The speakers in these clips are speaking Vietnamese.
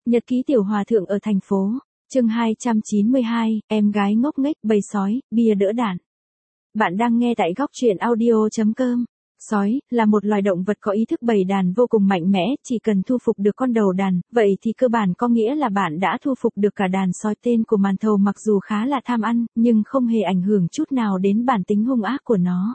Nhật ký tiểu hòa thượng ở thành phố. Chương 292, em gái ngốc nghếch bầy sói, bia đỡ đạn. Bạn đang nghe tại góc truyện audio.com. Sói là một loài động vật có ý thức bầy đàn vô cùng mạnh mẽ, chỉ cần thu phục được con đầu đàn, vậy thì cơ bản có nghĩa là bạn đã thu phục được cả đàn sói. Tên của màn thầu mặc dù khá là tham ăn, nhưng không hề ảnh hưởng chút nào đến bản tính hung ác của nó.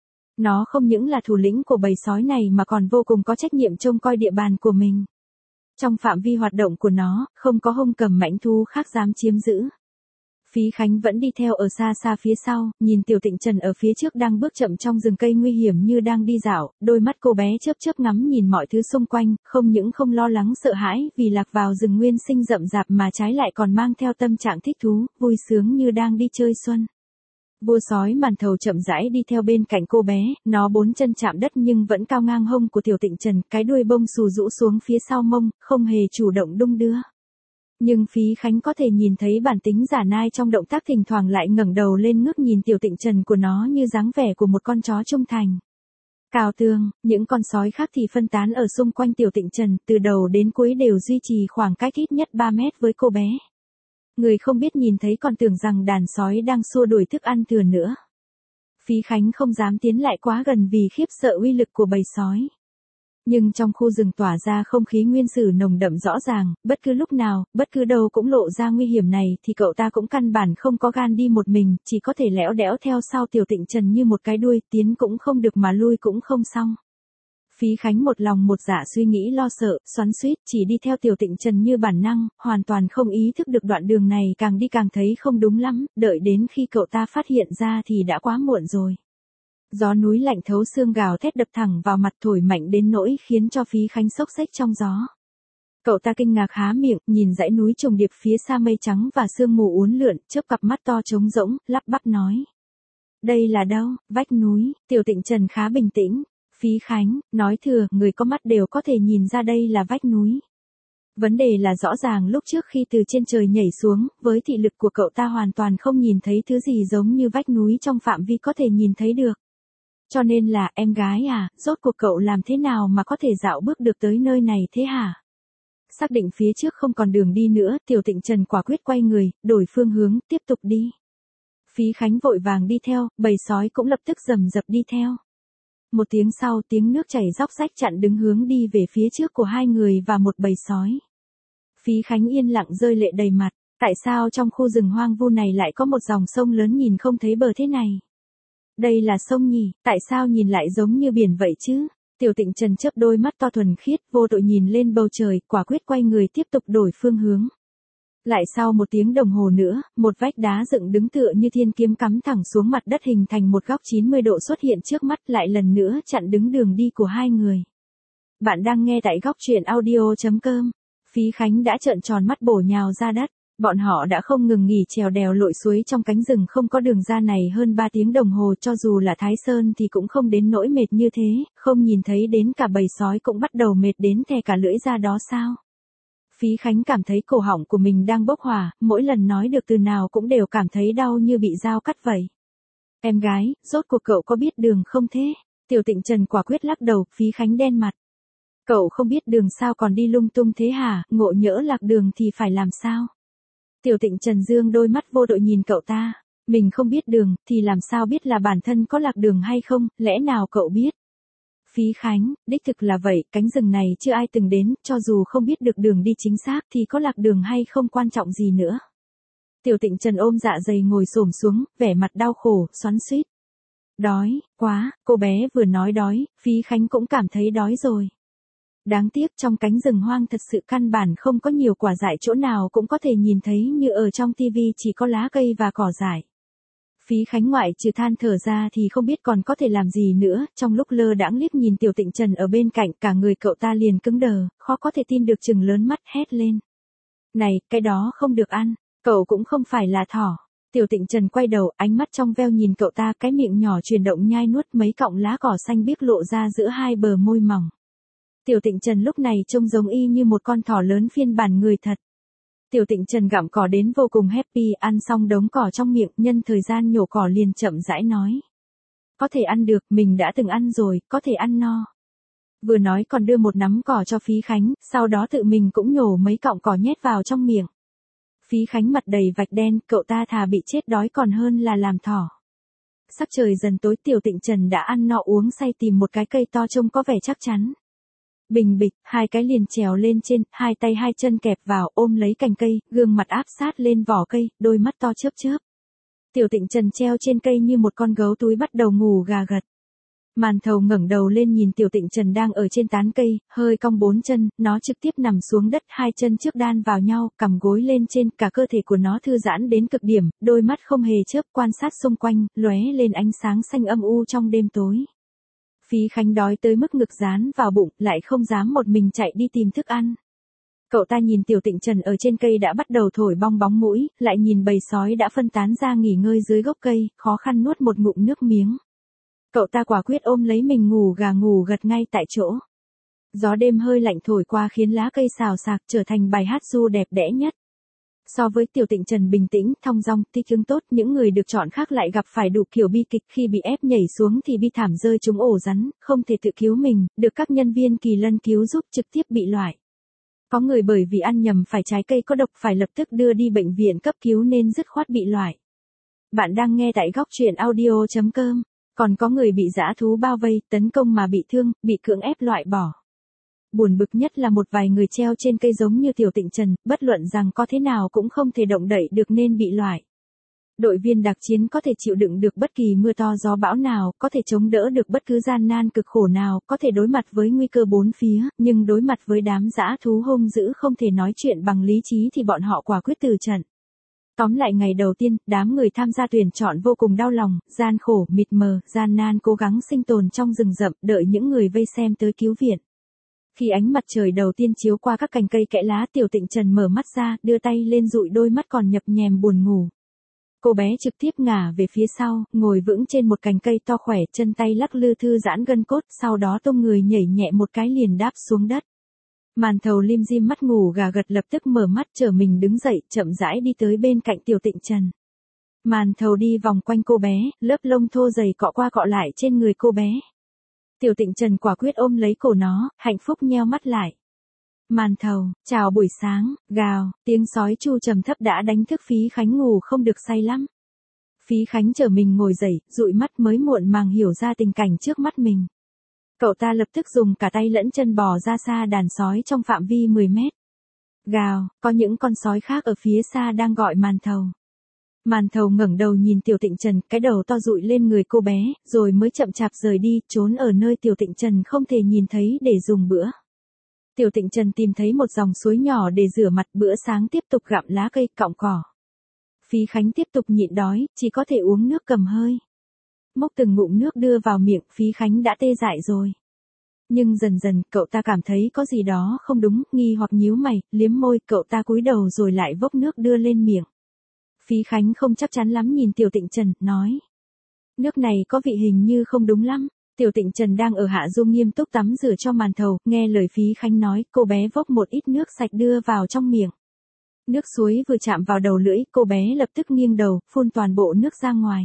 Nó không những là thủ lĩnh của bầy sói này mà còn vô cùng có trách nhiệm trông coi địa bàn của mình. Trong phạm vi hoạt động của nó, không có hung cầm mãnh thú khác dám chiếm giữ. Phí Khánh vẫn đi theo ở xa xa phía sau, nhìn Tiểu Tịnh Trần ở phía trước đang bước chậm trong rừng cây nguy hiểm như đang đi dạo, đôi mắt cô bé chớp chớp ngắm nhìn mọi thứ xung quanh, không những không lo lắng sợ hãi vì lạc vào rừng nguyên sinh rậm rạp mà trái lại còn mang theo tâm trạng thích thú, vui sướng như đang đi chơi xuân. Vua sói màn thầu chậm rãi đi theo bên cạnh cô bé, nó bốn chân chạm đất nhưng vẫn cao ngang hông của Tiểu Tịnh Trần, cái đuôi bông xù rũ xuống phía sau mông, không hề chủ động đung đưa. Nhưng Phí Khánh có thể nhìn thấy bản tính giả nai trong động tác, thỉnh thoảng lại ngẩng đầu lên ngước nhìn Tiểu Tịnh Trần của nó như dáng vẻ của một con chó trung thành. Cào tường, những con sói khác thì phân tán ở xung quanh Tiểu Tịnh Trần, từ đầu đến cuối đều duy trì khoảng cách ít nhất 3 mét với cô bé. Người không biết nhìn thấy còn tưởng rằng đàn sói đang xua đuổi thức ăn thừa nữa. Phí Khánh không dám tiến lại quá gần vì khiếp sợ uy lực của bầy sói. Nhưng trong khu rừng tỏa ra không khí nguyên tử nồng đậm rõ ràng, bất cứ lúc nào, bất cứ đâu cũng lộ ra nguy hiểm này thì cậu ta cũng căn bản không có gan đi một mình, chỉ có thể lẽo đẽo theo sau Tiểu Tịnh Trần như một cái đuôi, tiến cũng không được mà lui cũng không xong. Phí Khánh một lòng một dạ suy nghĩ lo sợ, xoắn xuýt, chỉ đi theo Tiểu Tịnh Trần như bản năng, hoàn toàn không ý thức được đoạn đường này càng đi càng thấy không đúng lắm, đợi đến khi cậu ta phát hiện ra thì đã quá muộn rồi. Gió núi lạnh thấu xương gào thét đập thẳng vào mặt, thổi mạnh đến nỗi khiến cho Phí Khánh xốc xếch trong gió. Cậu ta kinh ngạc há miệng, nhìn dãy núi trùng điệp phía xa mây trắng và sương mù uốn lượn, chớp cặp mắt to trống rỗng, lắp bắp nói. Đây là đâu? Vách núi. Tiểu Tịnh Trần khá bình tĩnh. Phí Khánh, nói thừa, người có mắt đều có thể nhìn ra đây là vách núi. Vấn đề là rõ ràng lúc trước khi từ trên trời nhảy xuống, với thị lực của cậu ta hoàn toàn không nhìn thấy thứ gì giống như vách núi trong phạm vi có thể nhìn thấy được. Cho nên là, em gái à, rốt cuộc cậu làm thế nào mà có thể dạo bước được tới nơi này thế hả? Xác định phía trước không còn đường đi nữa, Tiểu Tịnh Trần quả quyết quay người, đổi phương hướng, tiếp tục đi. Phí Khánh vội vàng đi theo, bầy sói cũng lập tức rầm rập đi theo. Một tiếng sau, tiếng nước chảy róc rách chặn đứng hướng đi về phía trước của hai người và một bầy sói. Phí Khánh yên lặng rơi lệ đầy mặt, tại sao trong khu rừng hoang vu này lại có một dòng sông lớn nhìn không thấy bờ thế này? Đây là sông nhỉ, tại sao nhìn lại giống như biển vậy chứ? Tiểu Tịnh Trần chớp đôi mắt to thuần khiết, vô tội nhìn lên bầu trời, quả quyết quay người tiếp tục đổi phương hướng. Lại sau một tiếng đồng hồ nữa, một vách đá dựng đứng tựa như thiên kiếm cắm thẳng xuống mặt đất hình thành một góc 90 độ xuất hiện trước mắt, lại lần nữa chặn đứng đường đi của hai người. Bạn đang nghe tại góc truyện audio.com. Phí Khánh đã trợn tròn mắt bổ nhào ra đất. Bọn họ đã không ngừng nghỉ trèo đèo lội suối trong cánh rừng không có đường ra này hơn 3 tiếng đồng hồ, cho dù là Thái Sơn thì cũng không đến nỗi mệt như thế, không nhìn thấy đến cả bầy sói cũng bắt đầu mệt đến thè cả lưỡi ra đó sao? Phí Khánh cảm thấy cổ họng của mình đang bốc hỏa, mỗi lần nói được từ nào cũng đều cảm thấy đau như bị dao cắt vậy. Em gái, rốt cuộc cậu có biết đường không thế? Tiểu Tịnh Trần quả quyết lắc đầu. Phí Khánh đen mặt. Cậu không biết đường sao còn đi lung tung thế hả, ngộ nhỡ lạc đường thì phải làm sao? Tiểu Tịnh Trần dương đôi mắt vô tội nhìn cậu ta. Mình không biết đường, thì làm sao biết là bản thân có lạc đường hay không, lẽ nào cậu biết? Phí Khánh, đích thực là vậy, cánh rừng này chưa ai từng đến, cho dù không biết được đường đi chính xác thì có lạc đường hay không quan trọng gì nữa. Tiểu Tịnh Trần ôm dạ dày ngồi xổm xuống, vẻ mặt đau khổ, xoắn xuýt. Đói, quá, cô bé vừa nói đói, Phí Khánh cũng cảm thấy đói rồi. Đáng tiếc trong cánh rừng hoang thật sự căn bản không có nhiều quả dại chỗ nào cũng có thể nhìn thấy như ở trong tivi, chỉ có lá cây và cỏ dại. Phí Khánh ngoại trừ than thở ra thì không biết còn có thể làm gì nữa, trong lúc lơ đãng liếc nhìn Tiểu Tịnh Trần ở bên cạnh, cả người cậu ta liền cứng đờ, khó có thể tin được chừng lớn mắt hét lên. Này, cái đó không được ăn, cậu cũng không phải là thỏ. Tiểu Tịnh Trần quay đầu, ánh mắt trong veo nhìn cậu ta, cái miệng nhỏ chuyển động nhai nuốt mấy cọng lá cỏ xanh biếc lộ ra giữa hai bờ môi mỏng. Tiểu Tịnh Trần lúc này trông giống y như một con thỏ lớn phiên bản người thật. Tiểu Tịnh Trần gặm cỏ đến vô cùng happy, ăn xong đống cỏ trong miệng, nhân thời gian nhổ cỏ liền chậm rãi nói. Có thể ăn được, mình đã từng ăn rồi, có thể ăn no. Vừa nói còn đưa một nắm cỏ cho Phí Khánh, sau đó tự mình cũng nhổ mấy cọng cỏ nhét vào trong miệng. Phí Khánh mặt đầy vạch đen, cậu ta thà bị chết đói còn hơn là làm thỏ. Sắc trời dần tối, Tiểu Tịnh Trần đã ăn no uống say tìm một cái cây to trông có vẻ chắc chắn. Bình bịch, hai cái liền trèo lên trên, hai tay hai chân kẹp vào ôm lấy cành cây, gương mặt áp sát lên vỏ cây, đôi mắt to chớp chớp. Tiểu Tịnh Trần treo trên cây như một con gấu túi bắt đầu ngủ gà gật. Màn Thầu ngẩng đầu lên nhìn Tiểu Tịnh Trần đang ở trên tán cây, hơi cong bốn chân, nó trực tiếp nằm xuống đất, hai chân trước đan vào nhau, cằm gối lên trên, cả cơ thể của nó thư giãn đến cực điểm, đôi mắt không hề chớp quan sát xung quanh, lóe lên ánh sáng xanh âm u trong đêm tối. Phí Khánh đói tới mức ngực dán vào bụng, lại không dám một mình chạy đi tìm thức ăn. Cậu ta nhìn Tiểu Tịnh Trần ở trên cây đã bắt đầu thổi bong bóng mũi, lại nhìn bầy sói đã phân tán ra nghỉ ngơi dưới gốc cây, khó khăn nuốt một ngụm nước miếng. Cậu ta quả quyết ôm lấy mình ngủ gà ngủ gật ngay tại chỗ. Gió đêm hơi lạnh thổi qua khiến lá cây xào xạc trở thành bài hát ru đẹp đẽ nhất. So với Tiểu Tịnh Trần bình tĩnh, thong dong, thích ứng tốt, những người được chọn khác lại gặp phải đủ kiểu bi kịch, khi bị ép nhảy xuống thì bi thảm rơi trúng ổ rắn, không thể tự cứu mình, được các nhân viên kỳ lân cứu giúp trực tiếp bị loại. Có người bởi vì ăn nhầm phải trái cây có độc phải lập tức đưa đi bệnh viện cấp cứu nên dứt khoát bị loại. Bạn đang nghe tại góc truyện audio.com. Còn có người bị dã thú bao vây, tấn công mà bị thương, bị cưỡng ép loại bỏ. Buồn bực nhất là một vài người treo trên cây giống như Tiểu Tịnh Trần, bất luận rằng có thế nào cũng không thể động đậy được nên bị loại. Đội viên đặc chiến có thể chịu đựng được bất kỳ mưa to gió bão nào, có thể chống đỡ được bất cứ gian nan cực khổ nào, có thể đối mặt với nguy cơ bốn phía, nhưng đối mặt với đám dã thú hung dữ không thể nói chuyện bằng lý trí thì bọn họ quả quyết từ trận. Tóm lại ngày đầu tiên, đám người tham gia tuyển chọn vô cùng đau lòng, gian khổ, mịt mờ, gian nan cố gắng sinh tồn trong rừng rậm, đợi những người vây xem tới cứu viện. Khi ánh mặt trời đầu tiên chiếu qua các cành cây kẽ lá, Tiểu Tịnh Trần mở mắt ra, đưa tay lên dụi đôi mắt còn nhập nhèm buồn ngủ. Cô bé trực tiếp ngả về phía sau, ngồi vững trên một cành cây to khỏe, chân tay lắc lư thư giãn gân cốt, sau đó tung người nhảy nhẹ một cái liền đáp xuống đất. Màn Thầu lim dim mắt ngủ gà gật lập tức mở mắt trở mình đứng dậy, chậm rãi đi tới bên cạnh Tiểu Tịnh Trần. Màn Thầu đi vòng quanh cô bé, lớp lông thô dày cọ qua cọ lại trên người cô bé. Tiểu Tịnh Trần quả quyết ôm lấy cổ nó, hạnh phúc nheo mắt lại. Màn Thầu, chào buổi sáng, gào, tiếng sói chu trầm thấp đã đánh thức Phí Khánh ngủ không được say lắm. Phí Khánh trở mình ngồi dậy, dụi mắt mới muộn màng hiểu ra tình cảnh trước mắt mình. Cậu ta lập tức dùng cả tay lẫn chân bò ra xa đàn sói trong phạm vi 10 mét. Gào, có những con sói khác ở phía xa đang gọi Màn Thầu. Màn Thầu ngẩng đầu nhìn Tiểu Tịnh Trần, cái đầu to dụi lên người cô bé, rồi mới chậm chạp rời đi, trốn ở nơi Tiểu Tịnh Trần không thể nhìn thấy để dùng bữa. Tiểu Tịnh Trần tìm thấy một dòng suối nhỏ để rửa mặt, bữa sáng tiếp tục gặm lá cây, cọng cỏ. Phí Khánh tiếp tục nhịn đói, chỉ có thể uống nước cầm hơi. Mốc từng ngụm nước đưa vào miệng, Phí Khánh đã tê dại rồi. Nhưng dần dần, cậu ta cảm thấy có gì đó không đúng, nghi hoặc nhíu mày, liếm môi, cậu ta cúi đầu rồi lại vốc nước đưa lên miệng. Phí Khánh không chắc chắn lắm nhìn Tiểu Tịnh Trần, nói. Nước này có vị hình như không đúng lắm. Tiểu Tịnh Trần đang ở hạ du nghiêm túc tắm rửa cho Màn Thầu, nghe lời Phí Khánh nói, cô bé vốc một ít nước sạch đưa vào trong miệng. Nước suối vừa chạm vào đầu lưỡi, cô bé lập tức nghiêng đầu, phun toàn bộ nước ra ngoài.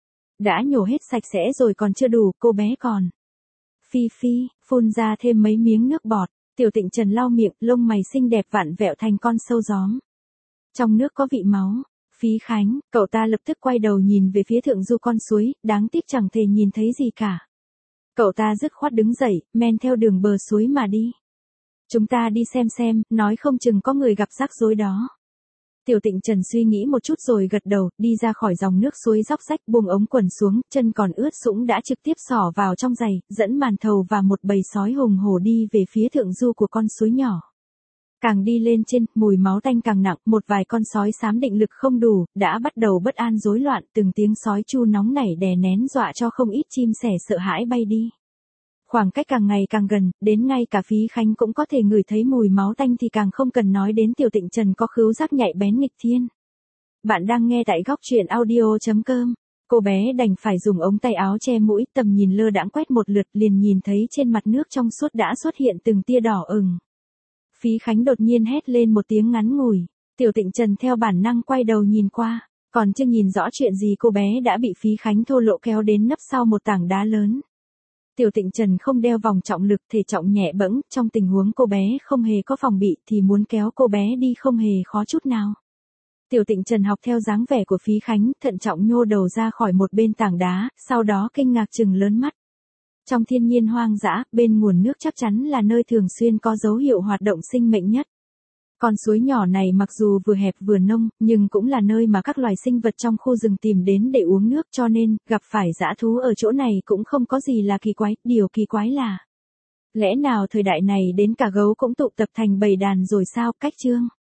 Đã nhổ hết sạch sẽ rồi còn chưa đủ, cô bé còn. Phi phi, phun ra thêm mấy miếng nước bọt, Tiểu Tịnh Trần lau miệng, lông mày xinh đẹp vặn vẹo thành con sâu gióm. Trong nước có vị máu. Phí Khánh, cậu ta lập tức quay đầu nhìn về phía thượng du con suối, đáng tiếc chẳng thể nhìn thấy gì cả. Cậu ta dứt khoát đứng dậy, men theo đường bờ suối mà đi. Chúng ta đi xem, nói không chừng có người gặp rắc rối đó. Tiểu Tịnh Trần suy nghĩ một chút rồi gật đầu, đi ra khỏi dòng nước suối róc rách, buông ống quần xuống, chân còn ướt sũng đã trực tiếp xỏ vào trong giày, dẫn Màn Thầu và một bầy sói hùng hổ đi về phía thượng du của con suối nhỏ. Càng đi lên trên, mùi máu tanh càng nặng, một vài con sói xám định lực không đủ, đã bắt đầu bất an rối loạn, từng tiếng sói chu nóng nảy đè nén dọa cho không ít chim sẻ sợ hãi bay đi. Khoảng cách càng ngày càng gần, đến ngay cả Phí Khánh cũng có thể ngửi thấy mùi máu tanh thì càng không cần nói đến Tiểu Tịnh Trần có khứu giác nhạy bén nghịch thiên. Bạn đang nghe tại góc truyện audio.com. Cô bé đành phải dùng ống tay áo che mũi, tầm nhìn lơ đãng quét một lượt liền nhìn thấy trên mặt nước trong suốt đã xuất hiện từng tia đỏ ửng. Phí Khánh đột nhiên hét lên một tiếng ngắn ngủi. Tiểu Tịnh Trần theo bản năng quay đầu nhìn qua, còn chưa nhìn rõ chuyện gì cô bé đã bị Phí Khánh thô lỗ kéo đến nấp sau một tảng đá lớn. Tiểu Tịnh Trần không đeo vòng trọng lực, thể trọng nhẹ bẫng, trong tình huống cô bé không hề có phòng bị thì muốn kéo cô bé đi không hề khó chút nào. Tiểu Tịnh Trần học theo dáng vẻ của Phí Khánh, thận trọng nhô đầu ra khỏi một bên tảng đá, sau đó kinh ngạc trừng lớn mắt. Trong thiên nhiên hoang dã, bên nguồn nước chắc chắn là nơi thường xuyên có dấu hiệu hoạt động sinh mệnh nhất. Con suối nhỏ này mặc dù vừa hẹp vừa nông, nhưng cũng là nơi mà các loài sinh vật trong khu rừng tìm đến để uống nước, cho nên, gặp phải dã thú ở chỗ này cũng không có gì là kỳ quái. Điều kỳ quái là, lẽ nào thời đại này đến cả gấu cũng tụ tập thành bầy đàn rồi sao? Cách chương